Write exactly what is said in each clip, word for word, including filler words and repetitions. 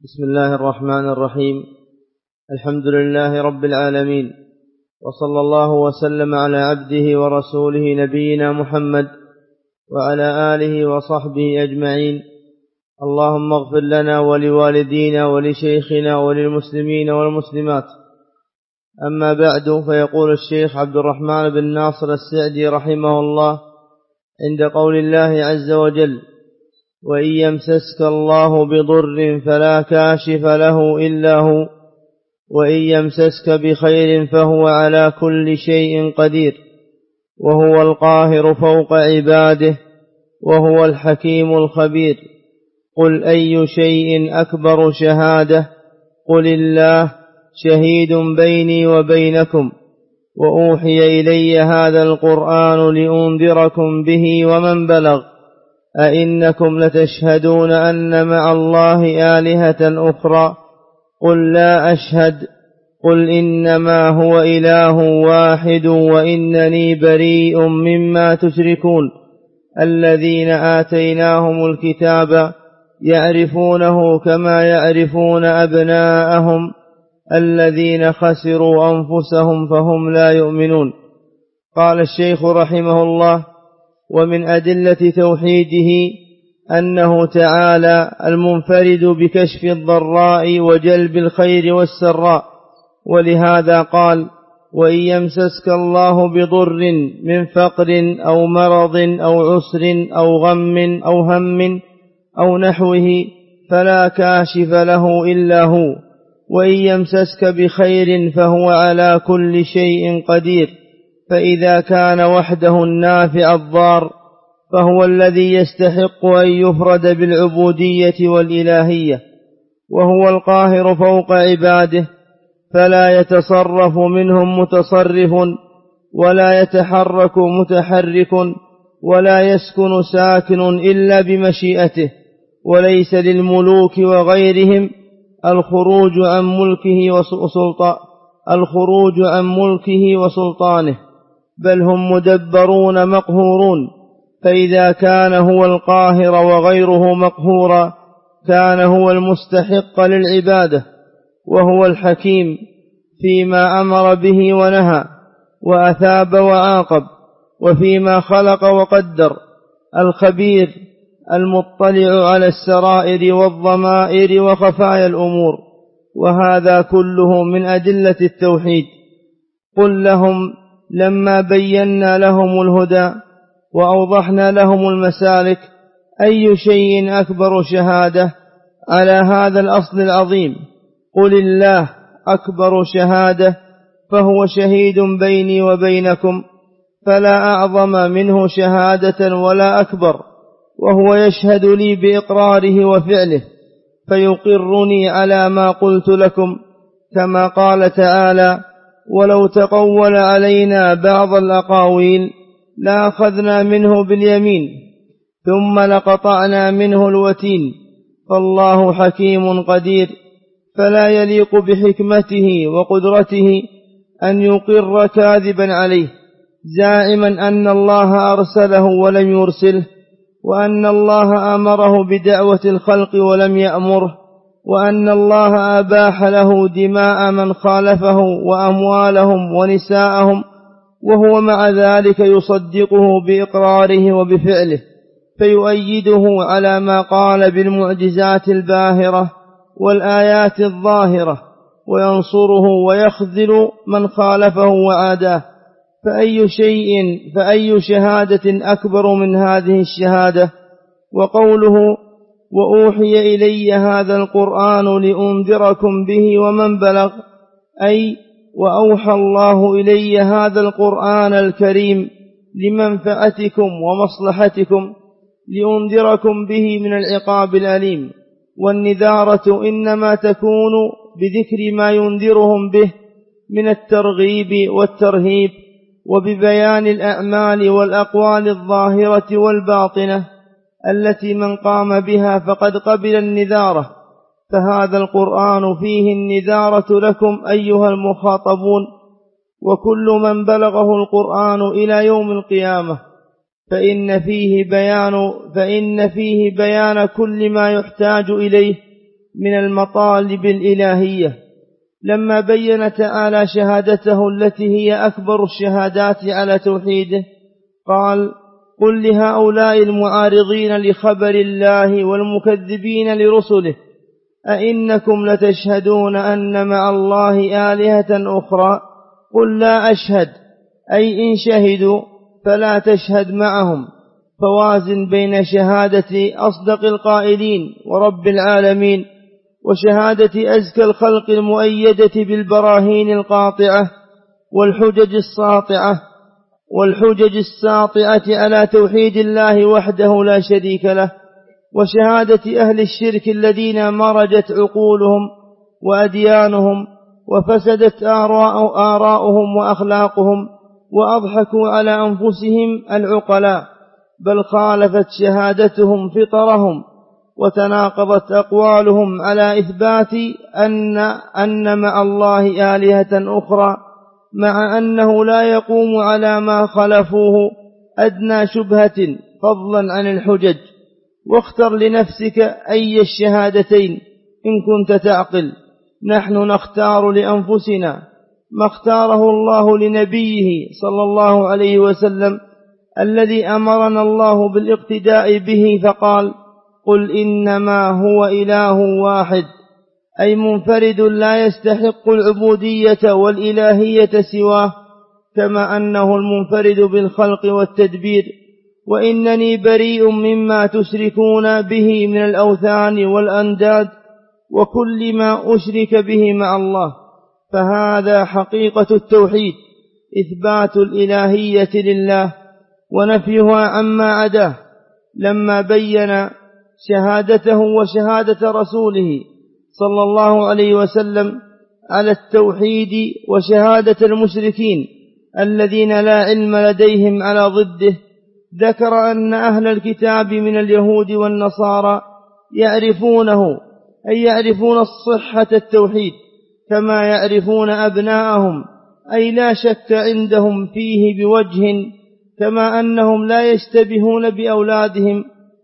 بسم الله الرحمن الرحيم. الحمد لله رب العالمين، وصلى الله وسلم على عبده ورسوله نبينا محمد وعلى آله وصحبه أجمعين. اللهم اغفر لنا ولوالدينا ولشيخنا وللمسلمين والمسلمات. أما بعد، فيقول الشيخ عبد الرحمن بن ناصر السعدي رحمه الله عند قول الله عز وجل: وإن يمسسك الله بضر فلا كاشف له إلا هو، وإن يمسسك بخير فهو على كل شيء قدير، وهو القاهر فوق عباده، وهو الحكيم الخبير. قل أي شيء أكبر شهادة؟ قل الله شهيد بيني وبينكم، وأوحي إلي هذا القرآن لأنذركم به ومن بلغ. أئنكم لتشهدون أن مع الله آلهة أخرى؟ قل لا أشهد. قل إنما هو إله واحد وإنني بريء مما تشركون. الذين آتيناهم الكتاب يعرفونه كما يعرفون أبناءهم، الذين خسروا أنفسهم فهم لا يؤمنون. قال الشيخ رحمه الله: ومن أدلة توحيده أنه تعالى المنفرد بكشف الضراء وجلب الخير والسراء، ولهذا قال: وإن يمسسك الله بضر من فقر أو مرض أو عسر أو غم أو هم أو نحوه فلا كاشف له إلا هو، وإن يمسسك بخير فهو على كل شيء قدير. فإذا كان وحده النافع الضار فهو الذي يستحق أن يفرد بالعبودية والإلهية، وهو القاهر فوق عباده، فلا يتصرف منهم متصرف، ولا يتحرك متحرك، ولا يسكن ساكن إلا بمشيئته. وليس للملوك وغيرهم الخروج عن ملكه وسلطانه الخروج عن ملكه وسلطانه بل هم مدبرون مقهورون. فإذا كان هو القاهر وغيره مقهورا كان هو المستحق للعبادة، وهو الحكيم فيما أمر به ونهى، وأثاب وعاقب، وفيما خلق وقدر، الخبير المطلع على السرائر والضمائر وخفايا الأمور. وهذا كله من أدلة التوحيد. قل لهم لما بينا لهم الهدى وأوضحنا لهم المسالك: أي شيء أكبر شهادة على هذا الأصل العظيم؟ قل الله أكبر شهادة، فهو شهيد بيني وبينكم، فلا أعظم منه شهادة ولا أكبر، وهو يشهد لي بإقراره وفعله، فيقرني على ما قلت لكم، كما قال تعالى: ولو تقول علينا بعض الأقاويل لأخذنا منه باليمين ثم لقطعنا منه الوتين. فالله حكيم قدير، فلا يليق بحكمته وقدرته أن يقر كاذبا عليه زاعما أن الله أرسله ولم يرسله، وأن الله أمره بدعوة الخلق ولم يأمره، وأن الله أباح له دماء من خالفه وأموالهم ونساءهم، وهو مع ذلك يصدقه بإقراره وبفعله، فيؤيده على ما قال بالمعجزات الباهرة والآيات الظاهرة، وينصره ويخذل من خالفه وعاداه. فأي شيء فأي شهادة أكبر من هذه الشهادة؟ وقوله: وأوحي إلي هذا القرآن لأنذركم به ومن بلغ، أي وأوحى الله إلي هذا القرآن الكريم لمنفعتكم ومصلحتكم، لأنذركم به من العقاب الأليم. والنذارة إنما تكون بذكر ما ينذرهم به من الترغيب والترهيب، وببيان الأعمال والأقوال الظاهرة والباطنة التي من قام بها فقد قبل النذارة. فهذا القرآن فيه النذارة لكم أيها المخاطبون، وكل من بلغه القرآن إلى يوم القيامة، فإن فيه بيان, فإن فيه بيان كل ما يحتاج إليه من المطالب الإلهية، لما بين تعالى شهادته التي هي أكبر الشهادات على توحيده قال: قل لهؤلاء المعارضين لخبر الله والمكذبين لرسله أئنكم لتشهدون أن مع الله آلهة أخرى؟ قل لا أشهد، أي إن شهدوا فلا تشهد معهم. فوازن بين شهادة أصدق القائلين ورب العالمين وشهادة أزكى الخلق المؤيدة بالبراهين القاطعة والحجج الساطعة والحجج الساطعة على توحيد الله وحده لا شريك له، وشهادة أهل الشرك الذين مرجت عقولهم وأديانهم وفسدت آراؤهم وأخلاقهم وأضحكوا على أنفسهم العقلاء، بل خالفت شهادتهم فطرهم وتناقضت أقوالهم على إثبات أن, أن مع الله آلهة أخرى، مع أنه لا يقوم على ما خلفوه أدنى شبهة فضلا عن الحجج. واختر لنفسك أي الشهادتين إن كنت تعقل. نحن نختار لأنفسنا ما اختاره الله لنبيه صلى الله عليه وسلم الذي أمرنا الله بالاقتداء به، فقال: قل إنما هو إله واحد، أي منفرد لا يستحق العبودية والإلهية سواه، كما أنه المنفرد بالخلق والتدبير. وإنني بريء مما تشركون به من الأوثان والأنداد وكل ما أشرك به مع الله. فهذا حقيقة التوحيد، إثبات الإلهية لله ونفيها عما عداه، لما بين شهادته وشهادة رسوله صلى الله عليه وسلم على التوحيد وشهادة المشركين الذين لا علم لديهم على ضده. ذكر أن أهل الكتاب من اليهود والنصارى يعرفونه، أي يعرفون الصحة التوحيد كما يعرفون أبناءهم، أي لا شك عندهم فيه بوجه، كما أنهم لا يشتبهون بأولادهم،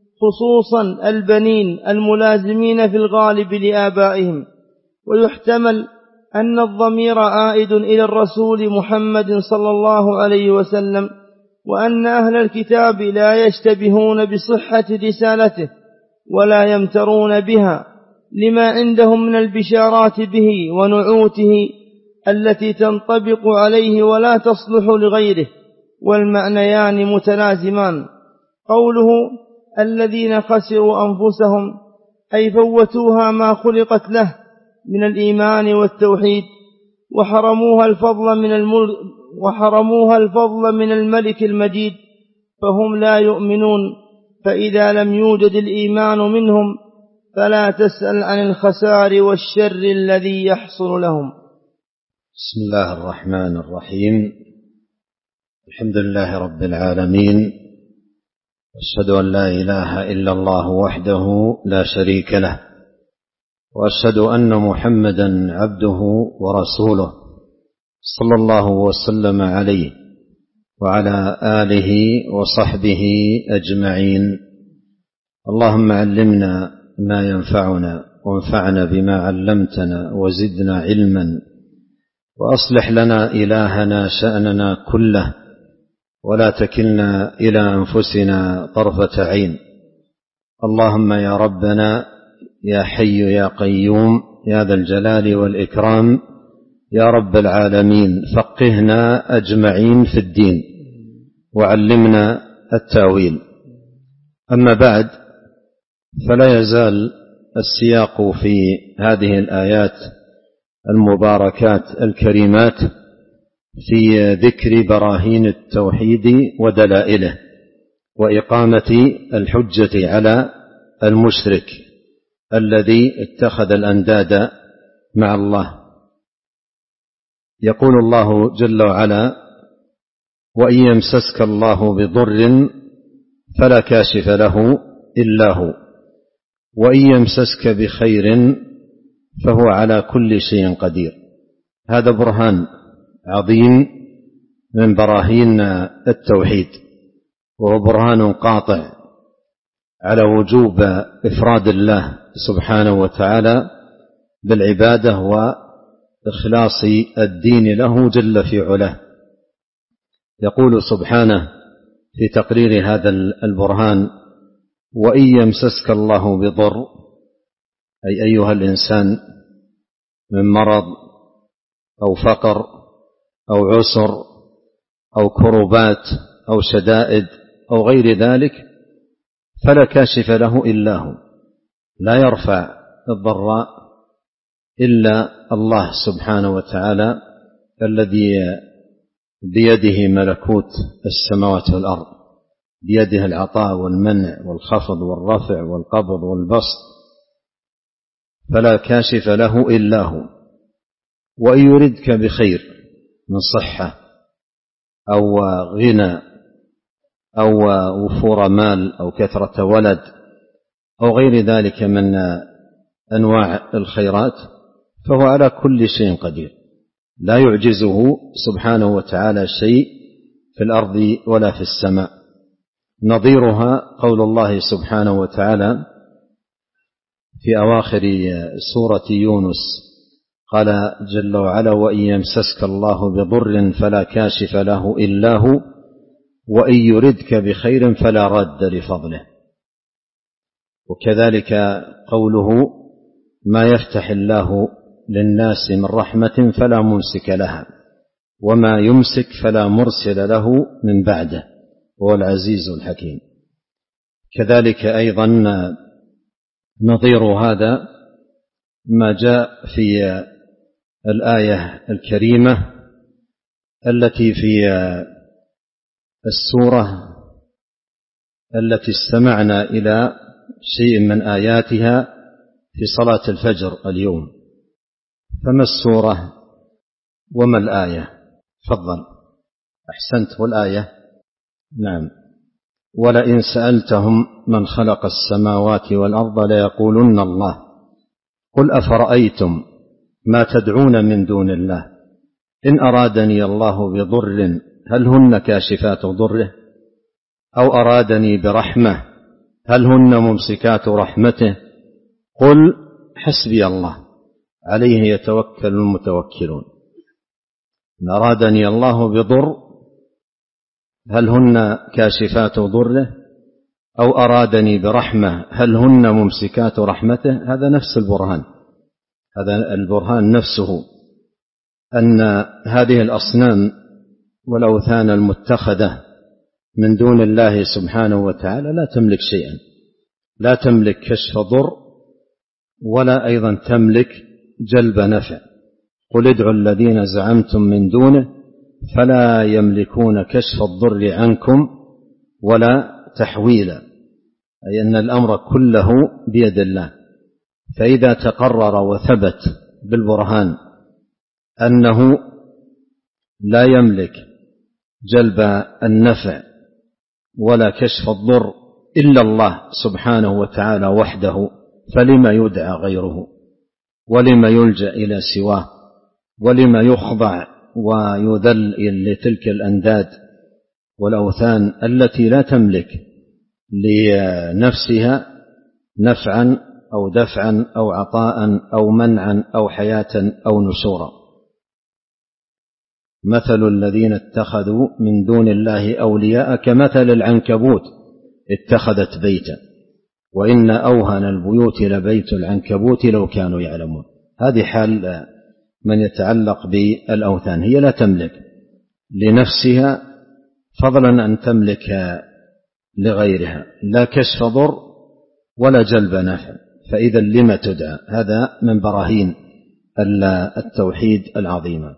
خصوصا البنين الملازمين في الغالب لآبائهم. ويحتمل أن الضمير عائد إلى الرسول محمد صلى الله عليه وسلم، وأن أهل الكتاب لا يشتبهون بصحة رسالته ولا يمترون بها، لما عندهم من البشارات به ونعوته التي تنطبق عليه ولا تصلح لغيره، والمعنيان متلازمان. قوله الذين خسروا أنفسهم، أي فوتوها ما خلقت له من الإيمان والتوحيد، وحرموها الفضل من الملك وحرموها الفضل من الملك المجيد، فهم لا يؤمنون. فإذا لم يوجد الإيمان منهم فلا تسأل عن الخسار والشر الذي يحصل لهم. بسم الله الرحمن الرحيم. الحمد لله رب العالمين، أشهد أن لا إله إلا الله وحده لا شريك له، وأشهد أن محمدا عبده ورسوله صلى الله وسلم عليه وعلى آله وصحبه أجمعين. اللهم علمنا ما ينفعنا وانفعنا بما علمتنا وزدنا علما، وأصلح لنا إلهنا شأننا كله، ولا تكلنا إلى أنفسنا طرفة عين. اللهم يا ربنا يا حي يا قيوم يا ذا الجلال والإكرام يا رب العالمين، فقهنا أجمعين في الدين وعلمنا التاويل. أما بعد، فلا يزال السياق في هذه الآيات المباركات الكريمات في ذكر براهين التوحيد ودلائله وإقامة الحجة على المشرك الذي اتخذ الأنداد مع الله. يقول الله جل وعلا: وإن يمسسك الله بضر فلا كاشف له إلا هو، وإن يمسسك بخير فهو على كل شيء قدير. هذا برهان عظيم من براهين التوحيد، وهو برهان قاطع على وجوب إفراد الله سبحانه وتعالى بالعبادة وإخلاص الدين له جل في علاه. يقول سبحانه في تقرير هذا البرهان: وإن يمسسك الله بضر، أي أيها الإنسان، من مرض أو فقر أو عسر أو كربات أو شدائد أو غير ذلك، فلا كاشف له إلا هو، لا يرفع الضراء إلا الله سبحانه وتعالى الذي بيده ملكوت السماوات والأرض، بيده العطاء والمنع والخفض والرفع والقبض والبسط، فلا كاشف له إلا هو. وإن يردك بخير من صحة أو غنى أو وفور مال أو كثرة ولد أو غير ذلك من أنواع الخيرات، فهو على كل شيء قدير، لا يعجزه سبحانه وتعالى شيء في الأرض ولا في السماء. نظيرها قول الله سبحانه وتعالى في أواخر سورة يونس، قال جل وعلا: وإن يمسسك الله بضر فلا كاشف له إلا هو وإن يردك بخير فلا راد لفضله. وكذلك قوله: ما يفتح الله للناس من رحمة فلا ممسك لها وما يمسك فلا مرسل له من بعده وهو العزيز الحكيم. كذلك أيضا نظير هذا ما جاء في الآية الكريمة التي في السورة التي استمعنا إلى شيء من آياتها في صلاة الفجر اليوم. فما السورة وما الآية؟ تفضل. أحسنت. والآية؟ نعم. ولئن سألتهم من خلق السماوات والأرض ليقولن الله قل أفرأيتم ما تدعون من دون الله إن أرادني الله بضر هل هن كاشفات ضره أو أرادني برحمة هل هن ممسكات رحمته قل حسبي الله عليه يتوكل المتوكلون. إن أرادني الله بضر هل هن كاشفات ضره أو أرادني برحمة هل هن ممسكات رحمته. هذا نفس البرهان، هذا البرهان نفسه، أن هذه الأصنام والأوثان المتخذة من دون الله سبحانه وتعالى لا تملك شيئا، لا تملك كشف ضر ولا أيضا تملك جلب نفع. قل ادعوا الذين زعمتم من دونه فلا يملكون كشف الضر عنكم ولا تحويلا، أي أن الأمر كله بيد الله. فإذا تقرر وثبت بالبرهان أنه لا يملك جلب النفع ولا كشف الضر إلا الله سبحانه وتعالى وحده، فلما يدعى غيره ولما يلجأ إلى سواه ولما يخضع ويذل لتلك الأنداد والأوثان التي لا تملك لنفسها نفعا أو دفعا أو عطاء أو منعا أو حياة أو نشورا. مثل الذين اتخذوا من دون الله أولياء كمثل العنكبوت اتخذت بيتا وإن أوهن البيوت لبيت العنكبوت لو كانوا يعلمون. هذه حال من يتعلق بالأوثان، هي لا تملك لنفسها فضلا أن تملك لغيرها لا كشف ضر ولا جلب نفع، فإذا لما تدعى؟ هذا من براهين التوحيد العظيمة.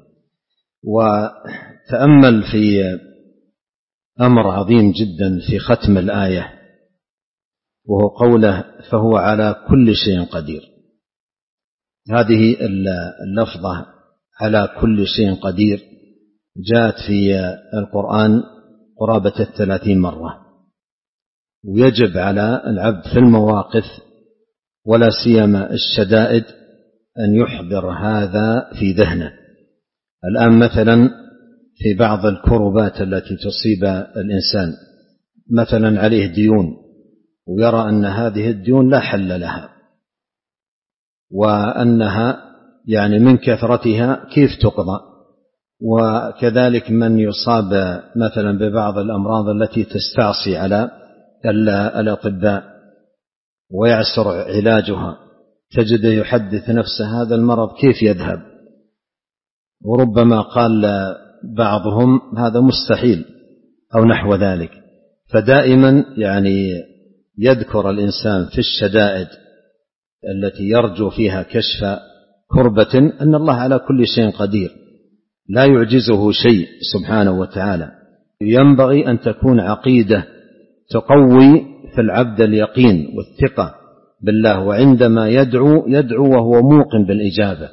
وتأمل في أمر عظيم جدا في ختم الآية، وهو قوله فهو على كل شيء قدير. هذه اللفظة على كل شيء قدير جاءت في القرآن قرابة الثلاثين مرة، ويجب على العبد في المواقف ولا سيما الشدائد أن يحضر هذا في ذهنه. الآن مثلا في بعض الكربات التي تصيب الإنسان، مثلا عليه ديون ويرى أن هذه الديون لا حل لها وأنها يعني من كثرتها كيف تقضى. وكذلك من يصاب مثلا ببعض الأمراض التي تستعصي على الأطباء ويعسر علاجها، تجد يحدث نفسه هذا المرض كيف يذهب، وربما قال بعضهم هذا مستحيل أو نحو ذلك. فدائما يعني يذكر الإنسان في الشدائد التي يرجو فيها كشف كربة أن الله على كل شيء قدير، لا يعجزه شيء سبحانه وتعالى. ينبغي أن تكون عقيدة تقوي في العبد اليقين والثقة بالله، وعندما يدعو يدعو وهو موقن بالإجابة.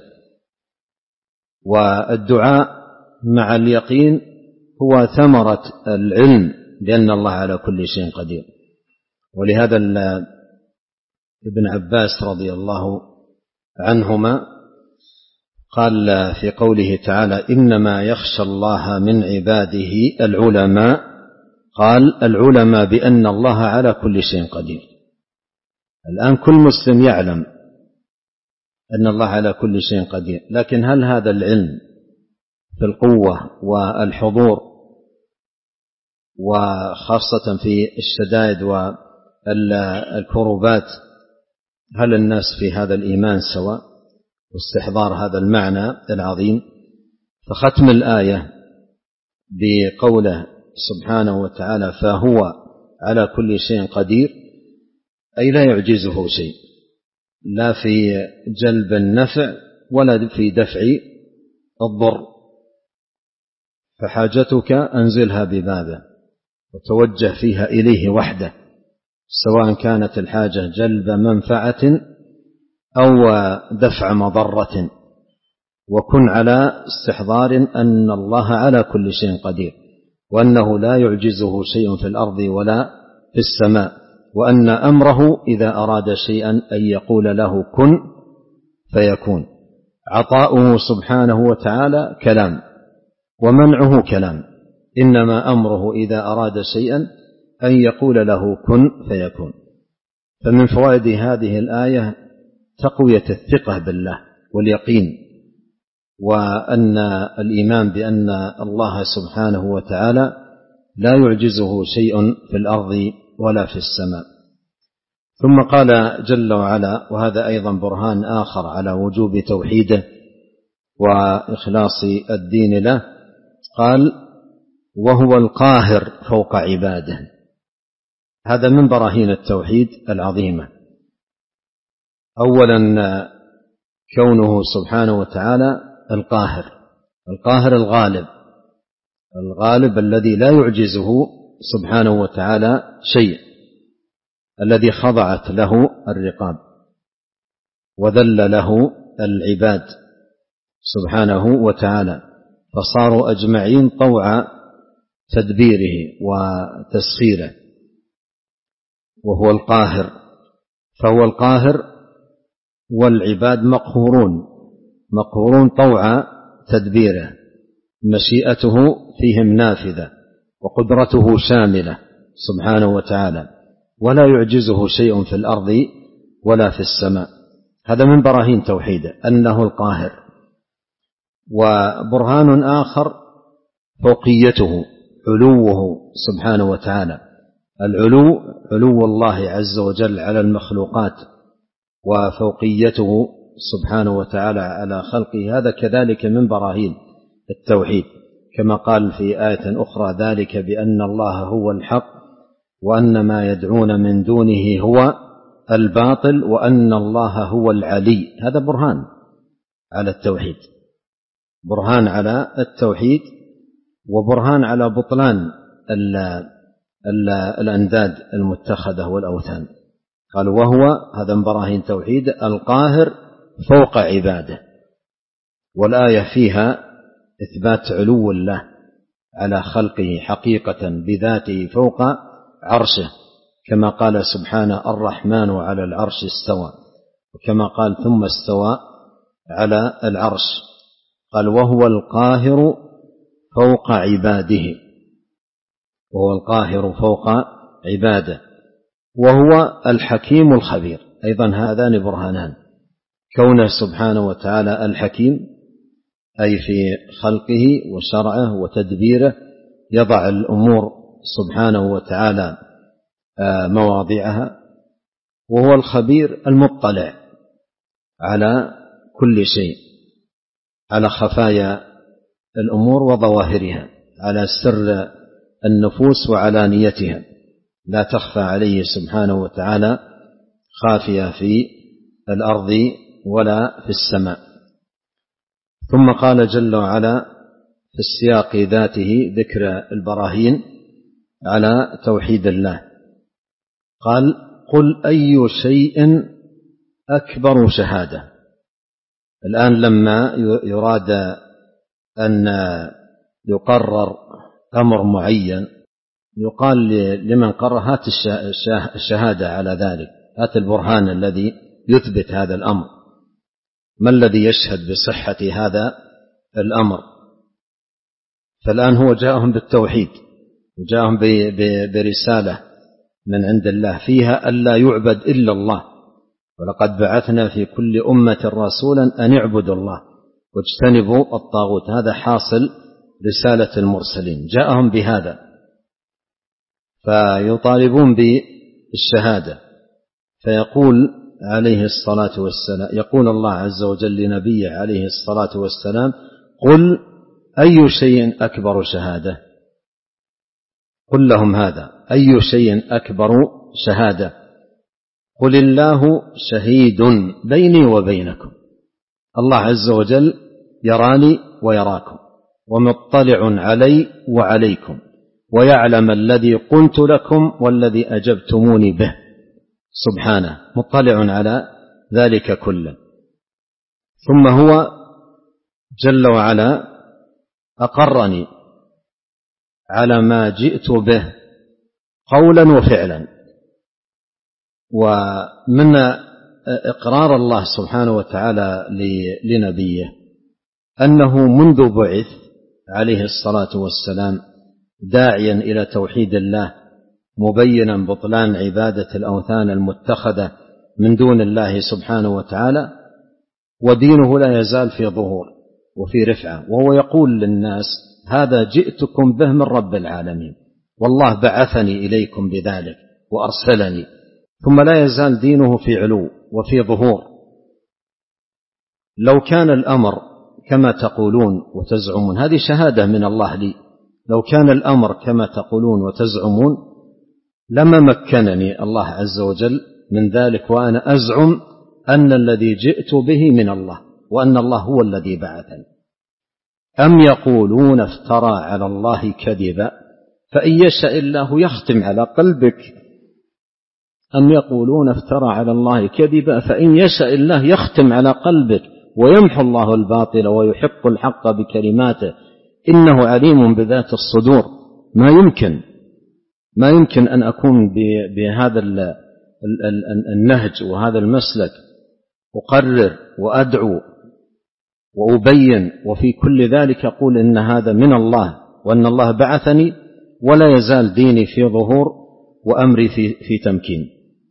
والدعاء مع اليقين هو ثمرة العلم بأن الله على كل شيء قدير. ولهذا ابن عباس رضي الله عنهما قال في قوله تعالى إنما يخشى الله من عباده العلماء، قال العلماء بأن الله على كل شيء قدير. الآن كل مسلم يعلم أن الله على كل شيء قدير، لكن هل هذا العلم في القوة والحضور وخاصة في الشدائد والكربات، هل الناس في هذا الإيمان سواء واستحضار هذا المعنى العظيم؟ فختم الآية بقوله سبحانه وتعالى فهو على كل شيء قدير، أي لا يعجزه شيء، لا في جلب النفع ولا في دفع الضر. فحاجتك أنزلها ببابه وتوجه فيها إليه وحده، سواء كانت الحاجة جلب منفعة أو دفع مضرة، وكن على استحضار أن الله على كل شيء قدير، وأنه لا يعجزه شيء في الأرض ولا في السماء، وأن أمره إذا أراد شيئا أن يقول له كن فيكون. عطاؤه سبحانه وتعالى كلام ومنعه كلام، إنما أمره إذا أراد شيئا أن يقول له كن فيكون. فمن فوائد هذه الآية تقوية الثقة بالله واليقين، وأن الإيمان بأن الله سبحانه وتعالى لا يعجزه شيء في الأرض ولا في السماء. ثم قال جل وعلا، وهذا أيضا برهان آخر على وجوب توحيده وإخلاص الدين له، قال وهو القاهر فوق عباده. هذا من براهين التوحيد العظيمة. أولا كونه سبحانه وتعالى القاهر، القاهر الغالب، الغالب الذي لا يعجزه سبحانه وتعالى شيء، الذي خضعت له الرقاب وذل له العباد سبحانه وتعالى، فصاروا أجمعين طوع تدبيره وتسخيره، وهو القاهر. فهو القاهر والعباد مقهورون مقهورون طوع تدبيره، مشيئته فيهم نافذة وقدرته شاملة سبحانه وتعالى، ولا يعجزه شيء في الأرض ولا في السماء. هذا من براهين توحيده أنه القاهر. وبرهان آخر فوقيته، علوه سبحانه وتعالى، العلو علو الله عز وجل على المخلوقات، وفوقيته سبحانه وتعالى على خلقه. هذا كذلك من براهين التوحيد، كما قال في آية أخرى ذلك بأن الله هو الحق وأن ما يدعون من دونه هو الباطل وأن الله هو العلي. هذا برهان على التوحيد، برهان على التوحيد، وبرهان على بطلان الأنداد المتخذة والأوثان. قال وهو، هذا من براهين توحيد، القاهر فوق عباده. والآية فيها إثبات علو الله على خلقه حقيقة بذاته فوق عرشه، كما قال سبحانه الرحمن على العرش استوى، وكما قال ثم استوى على العرش. قال وهو القاهر فوق عباده، وهو القاهر فوق عباده، وهو الحكيم الخبير. أيضا هذان برهانان، كونه سبحانه وتعالى الحكيم، أي في خلقه وشرعه وتدبيره يضع الأمور سبحانه وتعالى مواضعها، وهو الخبير المطلع على كل شيء، على خفايا الأمور وظواهرها، على سر النفوس وعلانيتها، لا تخفى عليه سبحانه وتعالى خافية في الأرض ولا في السماء. ثم قال جل وعلا في السياق ذاته ذكر البراهين على توحيد الله، قال: قل أي شيء أكبر شهادة. الآن لما يراد أن يقرر أمر معين يقال لمن قرر: هات الشهادة على ذلك، هات البرهان الذي يثبت هذا الأمر، ما الذي يشهد بصحة هذا الأمر؟ فالآن هو جاءهم بالتوحيد، وجاءهم برسالة من عند الله فيها ألا يعبد إلا الله، ولقد بعثنا في كل أمة رسولا أن اعبدوا الله واجتنبوا الطاغوت. هذا حاصل رسالة المرسلين، جاءهم بهذا، فيطالبون بالشهادة. فيقول عليه الصلاة والسلام، يقول الله عز وجل لنبيه عليه الصلاة والسلام: قل أي شيء أكبر شهادة. قل لهم هذا: أي شيء أكبر شهادة. قل الله شهيد بيني وبينكم. الله عز وجل يراني ويراكم، ومطلع علي وعليكم، ويعلم الذي قلت لكم والذي أجبتموني به سبحانه، مطلع على ذلك كله. ثم هو جل وعلا أقرني على ما جئت به قولا وفعلا. ومن إقرار الله سبحانه وتعالى لنبيه أنه منذ بعث عليه الصلاة والسلام داعيا إلى توحيد الله، مبينا بطلان عبادة الأوثان المتخذة من دون الله سبحانه وتعالى، ودينه لا يزال في ظهور وفي رفعة، وهو يقول للناس: هذا جئتكم به من رب العالمين، والله بعثني إليكم بذلك وأرسلني. ثم لا يزال دينه في علو وفي ظهور. لو كان الأمر كما تقولون وتزعمون، هذه شهادة من الله لي، لو كان الأمر كما تقولون وتزعمون لما مكنني الله عز وجل من ذلك، وأنا أزعم أن الذي جئت به من الله، وأن الله هو الذي بعثني. أم يقولون افترى على الله كذبا فإن يشاء الله يختم على قلبك. أم يقولون افترى على الله كذبا فإن يشاء الله يختم على قلبك ويمحو الله الباطل ويحق الحق بكلماته إنه عليم بذات الصدور. ما يمكن ما يمكن أن أكون بهذا النهج وهذا المسلك أقرر وأدعو وأبين، وفي كل ذلك أقول إن هذا من الله وأن الله بعثني، ولا يزال ديني في ظهور وأمري في, في تمكين.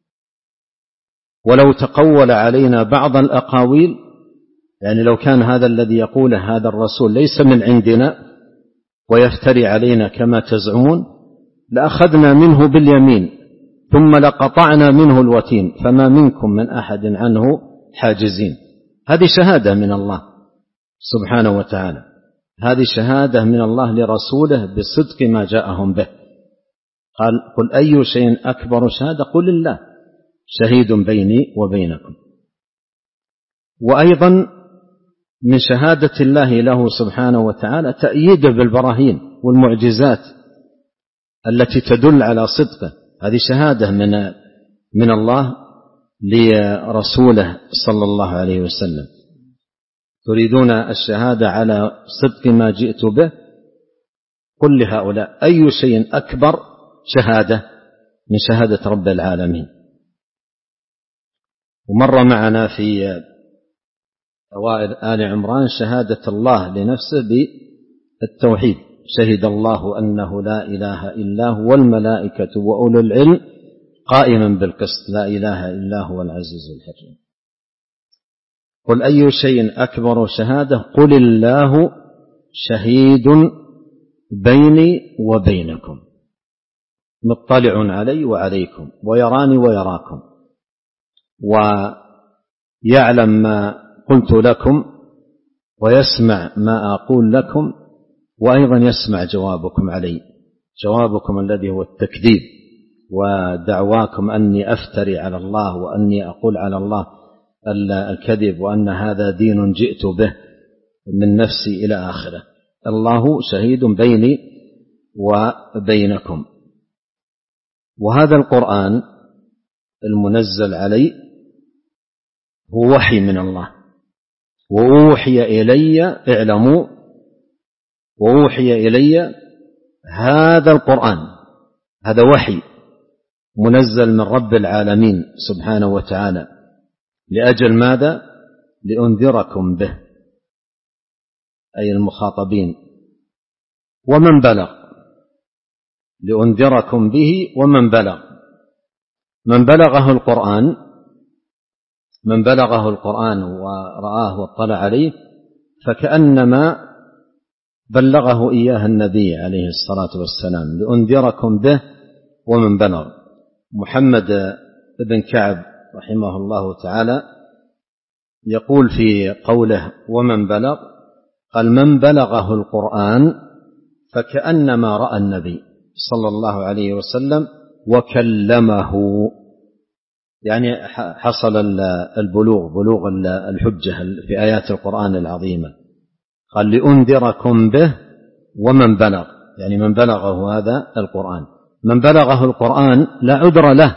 ولو تقول علينا بعض الأقاويل، يعني لو كان هذا الذي يقوله هذا الرسول ليس من عندنا ويفتري علينا كما تزعمون، لأخذنا منه باليمين ثم لقطعنا منه الوتين فما منكم من أحد عنه حاجزين. هذه شهادة من الله سبحانه وتعالى، هذه شهادة من الله لرسوله بصدق ما جاءهم به. قال: قل أي شيء أكبر شهادة. قل الله شهيد بيني وبينكم. وأيضا من شهادة الله له سبحانه وتعالى تأييده بالبراهين والمعجزات التي تدل على صدقه. هذه شهادة من من الله لرسوله صلى الله عليه وسلم. تريدون الشهادة على صدق ما جئت به؟ قل لهؤلاء: أي شيء أكبر شهادة من شهادة رب العالمين. ومر معنا في أوائل آل عمران شهادة الله لنفسه بالتوحيد: شهد الله أنه لا إله إلا هو والملائكة وأولو العلم قائما بالقسط لا إله إلا هو العزيز الحكيم. قل أي شيء أكبر شهادة قل الله شهيد بيني وبينكم مطلع علي وعليكم ويراني ويراكم ويعلم ما قلت لكم ويسمع ما أقول لكم وأيضا يسمع جوابكم علي، جوابكم الذي هو التكذيب ودعواكم أني أفتري على الله وأني أقول على الله الكذب وأن هذا دين جئت به من نفسي إلى آخره. الله شهيد بيني وبينكم. وهذا القرآن المنزل علي هو وحي من الله، وأوحي إلي اعلموا وأوحي إلي هذا القرآن، هذا وحي منزل من رب العالمين سبحانه وتعالى. لأجل ماذا؟ لأنذركم به، أي المخاطبين، ومن بلغ، لأنذركم به ومن بلغ. من بلغه القرآن من بلغه القرآن ورآه واطلع عليه فكأنما بلغه إياه النبي عليه الصلاة والسلام، لأنذركم به ومن بلغ. محمد بن كعب رحمه الله تعالى يقول في قوله ومن بلغ، قال من بلغه القرآن فكأنما رأى النبي صلى الله عليه وسلم وكلمه، يعني حصل البلوغ بلوغ الحجة في آيات القرآن العظيمة. قال لأنذركم به ومن بلغ، يعني من بلغه هذا القرآن. من بلغه القرآن لا عذر له،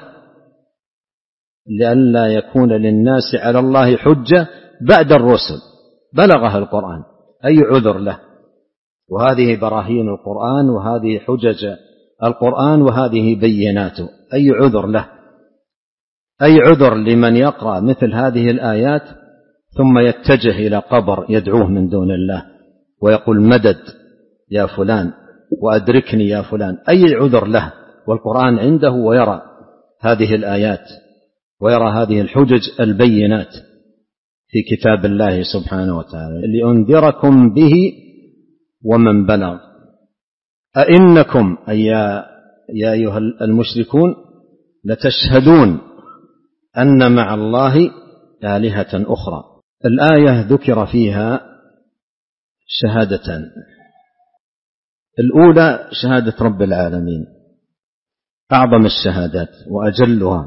لئلا يكون للناس على الله حجة بعد الرسل، بلغه القرآن أي عذر له. وهذه براهين القرآن وهذه حجج القرآن وهذه بيناته، أي عذر له، أي عذر لمن يقرأ مثل هذه الآيات ثم يتجه إلى قبر يدعوه من دون الله ويقول مدد يا فلان وأدركني يا فلان، أي عذر له والقرآن عنده ويرى هذه الآيات ويرى هذه الحجج البينات في كتاب الله سبحانه وتعالى. لأنذركم به ومن بلغ. أئنكم أي يا أيها المشركون لتشهدون أن مع الله آلهة أخرى. الآية ذكر فيها شهادتان، الأولى شهادة رب العالمين أعظم الشهادات وأجلها،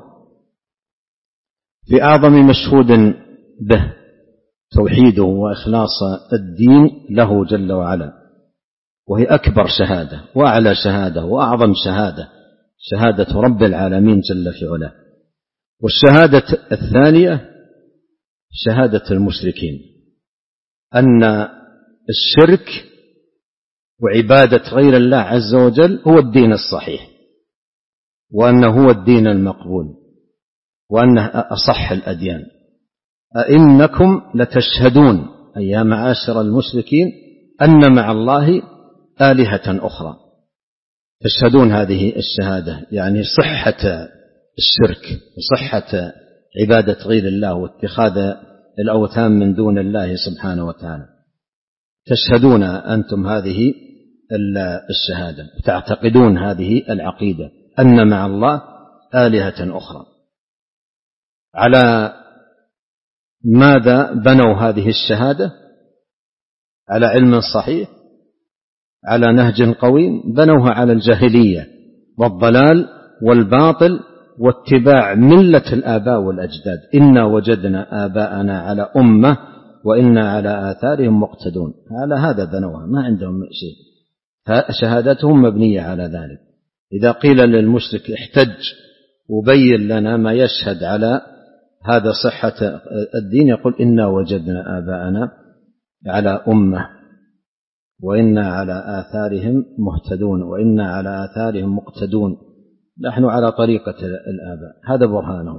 في أعظم مشهود به توحيده وإخلاص الدين له جل وعلا، وهي أكبر شهادة وأعلى شهادة وأعظم شهادة، شهادة رب العالمين جل في علاه. والشهادة الثانية شهادة المشركين أن الشرك وعبادة غير الله عز وجل هو الدين الصحيح، وأنه هو الدين المقبول، وأنه أصح الأديان. أئنكم لتشهدون أي يا معاشر المشركين أن مع الله آلهة أخرى. تشهدون هذه الشهادة يعني صحة الشرك وصحة عبادة غير الله واتخاذ الأوثان من دون الله سبحانه وتعالى. تشهدون أنتم هذه الشهادة، تعتقدون هذه العقيدة أن مع الله آلهة أخرى. على ماذا بنوا هذه الشهادة؟ على علم صحيح، على نهج قويم، بنوها على الجاهلية والضلال والباطل واتباع ملة الآباء والأجداد. إنا وجدنا آباءنا على أمة وإنا على آثارهم مقتدون. على هذا بنوها، ما عندهم شيء، شهادتهم مبنية على ذلك. إذا قيل للمشرك احتج وبين لنا ما يشهد على هذا صحة الدين، يقول إنا وجدنا آباءنا على أمة وإنا على آثارهم مهتدون وإنا على آثارهم مقتدون، نحن على طريقة الآباء. هذا برهانهم.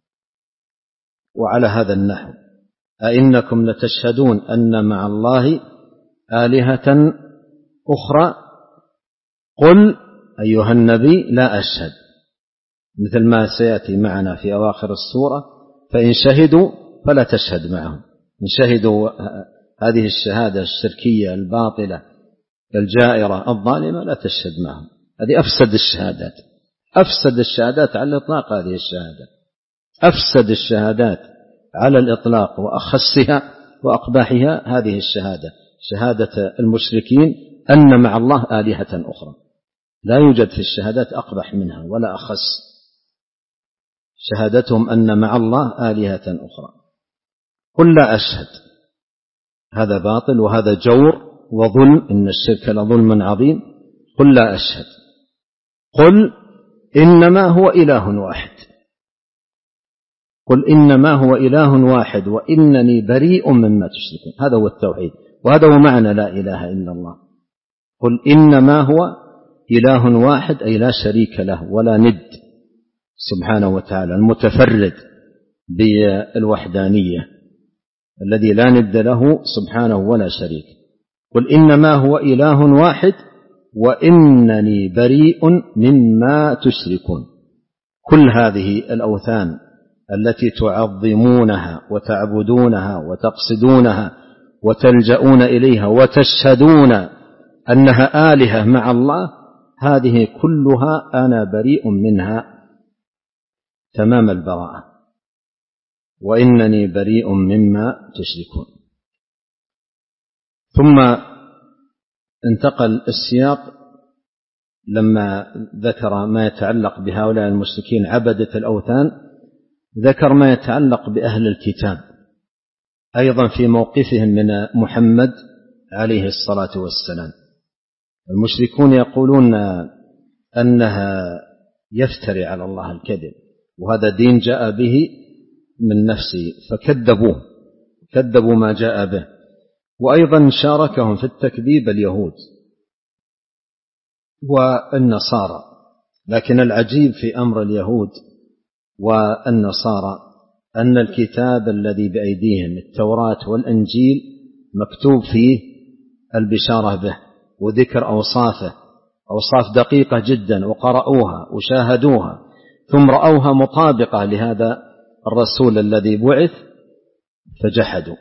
وعلى هذا النحو أئنكم لتشهدون أن مع الله آلهة أخرى قل أيها النبي لا أشهد، مثل ما سيأتي معنا في أواخر السورة، فإن شهدوا فلا تشهد معهم. إن شهدوا هذه الشهادة الشركية الباطلة الجائرة الظالمة لا تشهد معهم. هذه أفسد الشهادات، أفسد الشهادات على الإطلاق. هذه الشهادة أفسد الشهادات على الإطلاق وأخسها وأقباحها هذه الشهادة، شهادة المشركين أن مع الله آلهة أخرى. لا يوجد في الشهادات أقبح منها ولا أخس، شهادتهم أن مع الله آلهة أخرى. قل لا أشهد، هذا باطل وهذا جور وظلم، إن الشرك لظلم عظيم. قل لا أشهد، قل إنما هو إله واحد، قل إنما هو إله واحد وإنني بريء مما تشركون. هذا هو التوحيد، وهذا هو معنى لا إله إلا الله. قل إنما هو إله واحد، أي لا شريك له ولا ند، سبحانه وتعالى المتفرد بالوحدانية الذي لا ند له سبحانه ولا شريك. قل إنما هو إله واحد وإنني بريء مما تشركون. كل هذه الأوثان التي تعظمونها وتعبدونها وتقصدونها وتلجؤون إليها وتشهدون أنها آلهة مع الله، هذه كلها أنا بريء منها تمام البراءة، وإنني بريء مما تشركون. ثم انتقل السياق لما ذكر ما يتعلق بهؤلاء المشركين عبدة الأوثان، ذكر ما يتعلق بأهل الكتاب أيضا في موقفهم من محمد عليه الصلاة والسلام. المشركون يقولون أنها يفتري على الله الكذب، وهذا دين جاء به من نفسه، فكذبوه، كذبوا ما جاء به. وأيضا شاركهم في التكذيب اليهود والنصارى. لكن العجيب في أمر اليهود والنصارى أن الكتاب الذي بأيديهم التوراة والإنجيل مكتوب فيه البشارة به وذكر أوصافه، أوصاف دقيقة جدا، وقرأوها وشاهدوها ثم رأوها مطابقة لهذا الرسول الذي بعث فجحدوا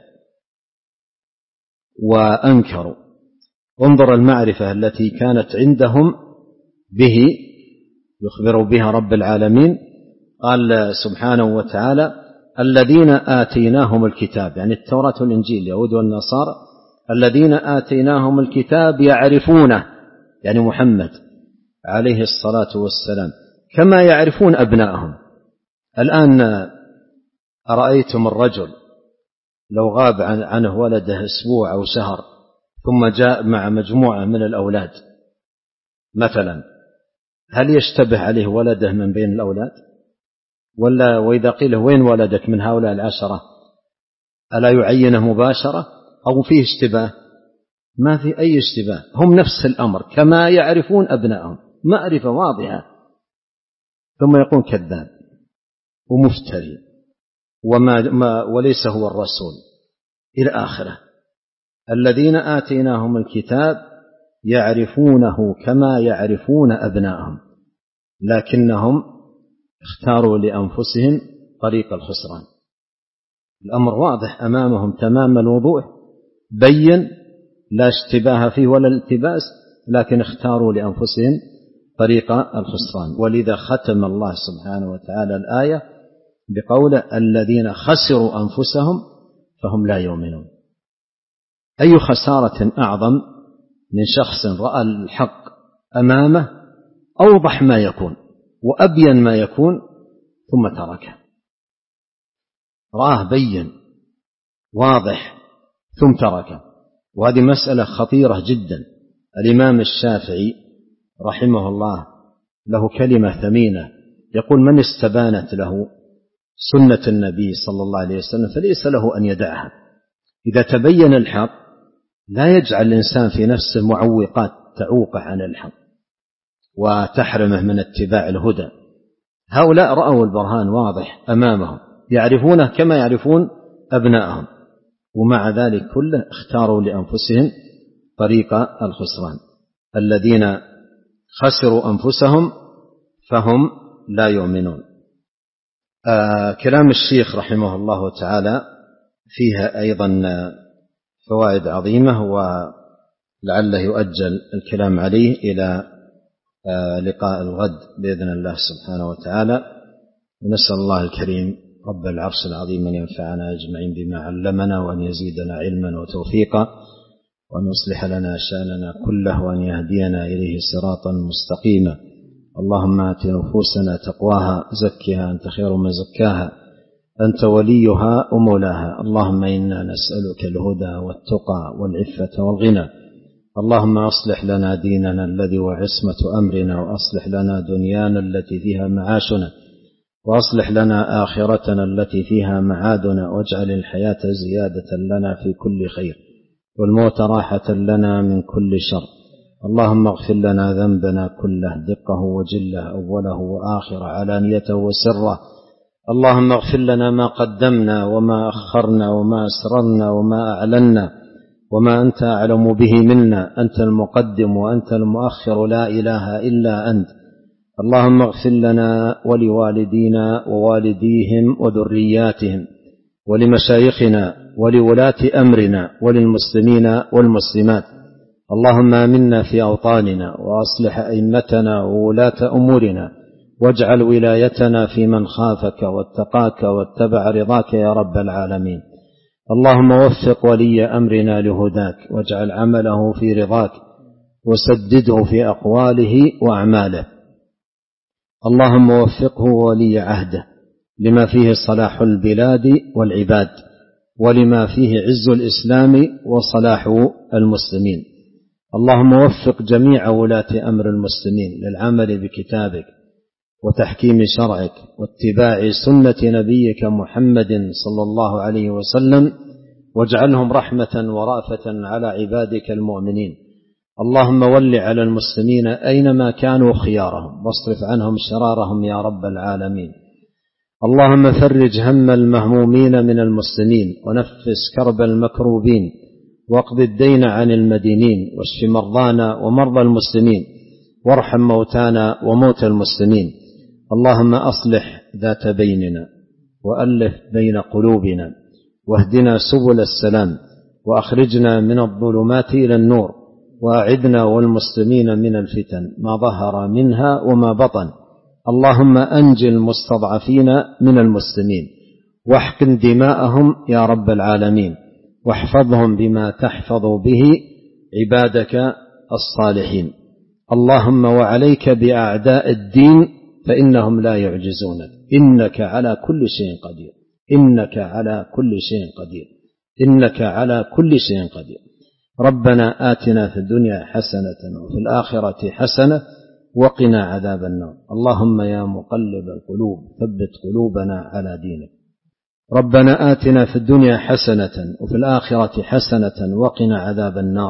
وأنكروا. انظر المعرفة التي كانت عندهم به يخبر بها رب العالمين. قال سبحانه وتعالى الذين آتيناهم الكتاب، يعني التوراة والإنجيل اليهود والنصارى، الذين آتيناهم الكتاب يعرفونه، يعني محمد عليه الصلاة والسلام، كما يعرفون أبنائهم. الآن أرأيتم الرجل لو غاب عنه ولده أسبوع أو شهر ثم جاء مع مجموعة من الأولاد مثلا، هل يشتبه عليه ولده من بين الأولاد؟ ولا وإذا قيل وين ولدك من هؤلاء العشرة ألا يعينه مباشرة أو فيه اشتباه؟ ما في أي اشتباه، هم نفس الأمر كما يعرفون أبنائهم، معرفة واضحة. ثم يكون كذاب ومفتري وما ما وليس هو الرسول إلى آخره. الذين آتيناهم الكتاب يعرفونه كما يعرفون أبنائهم لكنهم اختاروا لأنفسهم طريق الخسران. الأمر واضح أمامهم تمام الوضوح، بين لا اشتباه فيه ولا التباس، لكن اختاروا لأنفسهم طريق الخسران. ولذا ختم الله سبحانه وتعالى الآية بقوله الذين خسروا أنفسهم فهم لا يؤمنون. أي خسارة أعظم من شخص رأى الحق أمامه أوضح ما يكون وأبين ما يكون ثم تركه، رآه بين واضح ثم تركه. وهذه مسألة خطيرة جدا. الإمام الشافعي رحمه الله له كلمة ثمينة، يقول من استبانت له سنة النبي صلى الله عليه وسلم فليس له أن يدعها. إذا تبين الحق لا يجعل الإنسان في نفسه معوقات تعوقه عن الحق وتحرمه من اتباع الهدى. هؤلاء رأوا البرهان واضح أمامهم، يعرفونه كما يعرفون أبنائهم، ومع ذلك كله اختاروا لأنفسهم طريق الخسران. الذين خسروا أنفسهم فهم لا يؤمنون. آه كلام الشيخ رحمه الله تعالى فيها أيضا فوائد عظيمة، ولعله يؤجل الكلام عليه إلى لقاء الغد بإذن الله سبحانه وتعالى. ونسأل الله الكريم رب العرش العظيم أن ينفعنا أجمعين بما علمنا، وأن يزيدنا علما وتوفيقا، وأن يصلح لنا شأننا كله، وأن يهدينا إليه صراطا مستقيما. اللهم آت نفوسنا تقواها، زكها أنت خير من زكاها، أنت وليها ومولاها. اللهم إنا نسألك الهدى والتقى والعفة والغنى. اللهم أصلح لنا ديننا الذي هو عصمة أمرنا، وأصلح لنا دنيانا التي فيها معاشنا، وأصلح لنا آخرتنا التي فيها معادنا، واجعل الحياة زيادة لنا في كل خير، والموت راحة لنا من كل شر. اللهم اغفر لنا ذنبنا كله، دقه وجله، أوله وآخره، علانيته وسره. اللهم اغفر لنا ما قدمنا وما أخرنا وما أسررنا وما أعلنا وما أنت أعلم به منا. أنت المقدم وأنت المؤخر، لا إله إلا أنت. اللهم اغفر لنا ولوالدينا ووالديهم وذرياتهم، ولمشايخنا ولولاة أمرنا، وللمسلمين والمسلمات. اللهم آمنا في أوطاننا، وأصلح أئمتنا وولاة أمورنا، واجعل ولايتنا في من خافك واتقاك واتبع رضاك يا رب العالمين. اللهم وفق ولي أمرنا لهداك، واجعل عمله في رضاك، وسدده في أقواله وأعماله. اللهم وفقه ولي عهده لما فيه صلاح البلاد والعباد، ولما فيه عز الإسلام وصلاح المسلمين. اللهم وفق جميع ولاة أمر المسلمين للعمل بكتابك وتحكيم شرعك واتباع سنة نبيك محمد صلى الله عليه وسلم، واجعلهم رحمة ورأفة على عبادك المؤمنين. اللهم ول على المسلمين أينما كانوا خيارهم، واصرف عنهم شرارهم يا رب العالمين. اللهم فرج هم المهمومين من المسلمين، ونفس كرب المكروبين، واقض الدين عن المدينين، واشف مرضانا ومرضى المسلمين، وارحم موتانا وموتى المسلمين. اللهم أصلح ذات بيننا، وألف بين قلوبنا، واهدنا سبل السلام، وأخرجنا من الظلمات إلى النور، وأعدنا والمسلمين من الفتن ما ظهر منها وما بطن. اللهم أنجِ المستضعفين من المسلمين، واحقن دماءهم يا رب العالمين، واحفظهم بما تحفظ به عبادك الصالحين. اللهم وعليك بأعداء الدين، فإنهم لا يعجزونك، إنك على كل شيء قدير، إنك على كل شيء قدير، إنك على كل شيء قدير. ربنا آتنا في الدنيا حسنة وفي الآخرة حسنة وقنا عذاب النار. اللهم يا مقلب القلوب ثبت قلوبنا على دينك. ربنا آتنا في الدنيا حسنة وفي الآخرة حسنة وقنا عذاب النار.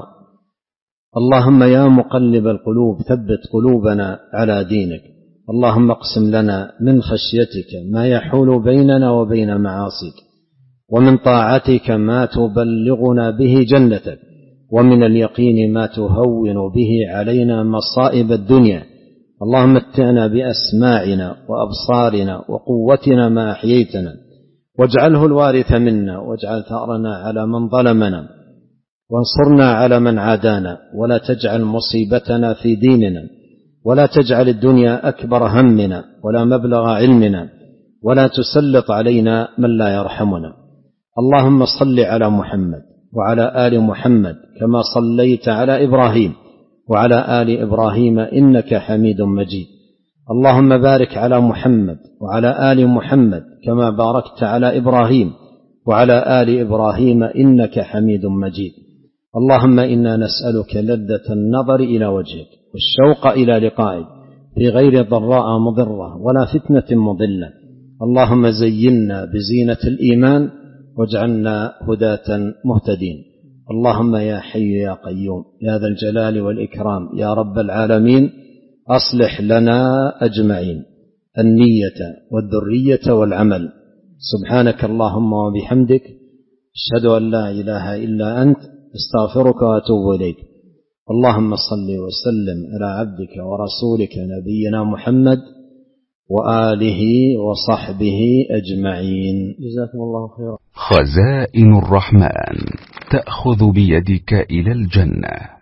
اللهم يا مقلب القلوب ثبت قلوبنا على دينك. اللهم اقسم لنا من خشيتك ما يحول بيننا وبين معاصيك، ومن طاعتك ما تبلغنا به جنتك، ومن اليقين ما تهون به علينا مصائب الدنيا. اللهم متعنا بأسماعنا وأبصارنا وقوتنا ما أحييتنا، واجعله الوارث منا، واجعل ثأرنا على من ظلمنا، وانصرنا على من عادانا، ولا تجعل مصيبتنا في ديننا، ولا تجعل الدنيا أكبر همنا ولا مبلغ علمنا، ولا تسلط علينا من لا يرحمنا. اللهم صل على محمد وعلى آل محمد كما صليت على إبراهيم وعلى آل إبراهيم إنك حميد مجيد. اللهم بارك على محمد وعلى آل محمد كما باركت على إبراهيم وعلى آل إبراهيم إنك حميد مجيد. اللهم إنا نسألك لذة النظر إلى وجهك والشوق إلى لقائك في غير ضراء مضرة ولا فتنة مضلة. اللهم زينا بزينة الإيمان واجعلنا هداة مهتدين. اللهم يا حي يا قيوم يا ذا الجلال والإكرام يا رب العالمين، أصلح لنا أجمعين النية والذرية والعمل. سبحانك اللهم وبحمدك، أشهد أن لا إله إلا أنت، استغفرك وأتوب إليك. اللهم صل وسلم على عبدك ورسولك نبينا محمد وآله وصحبه أجمعين. جزاكم الله خيرا. خزائن الرحمن تأخذ بيدك إلى الجنة.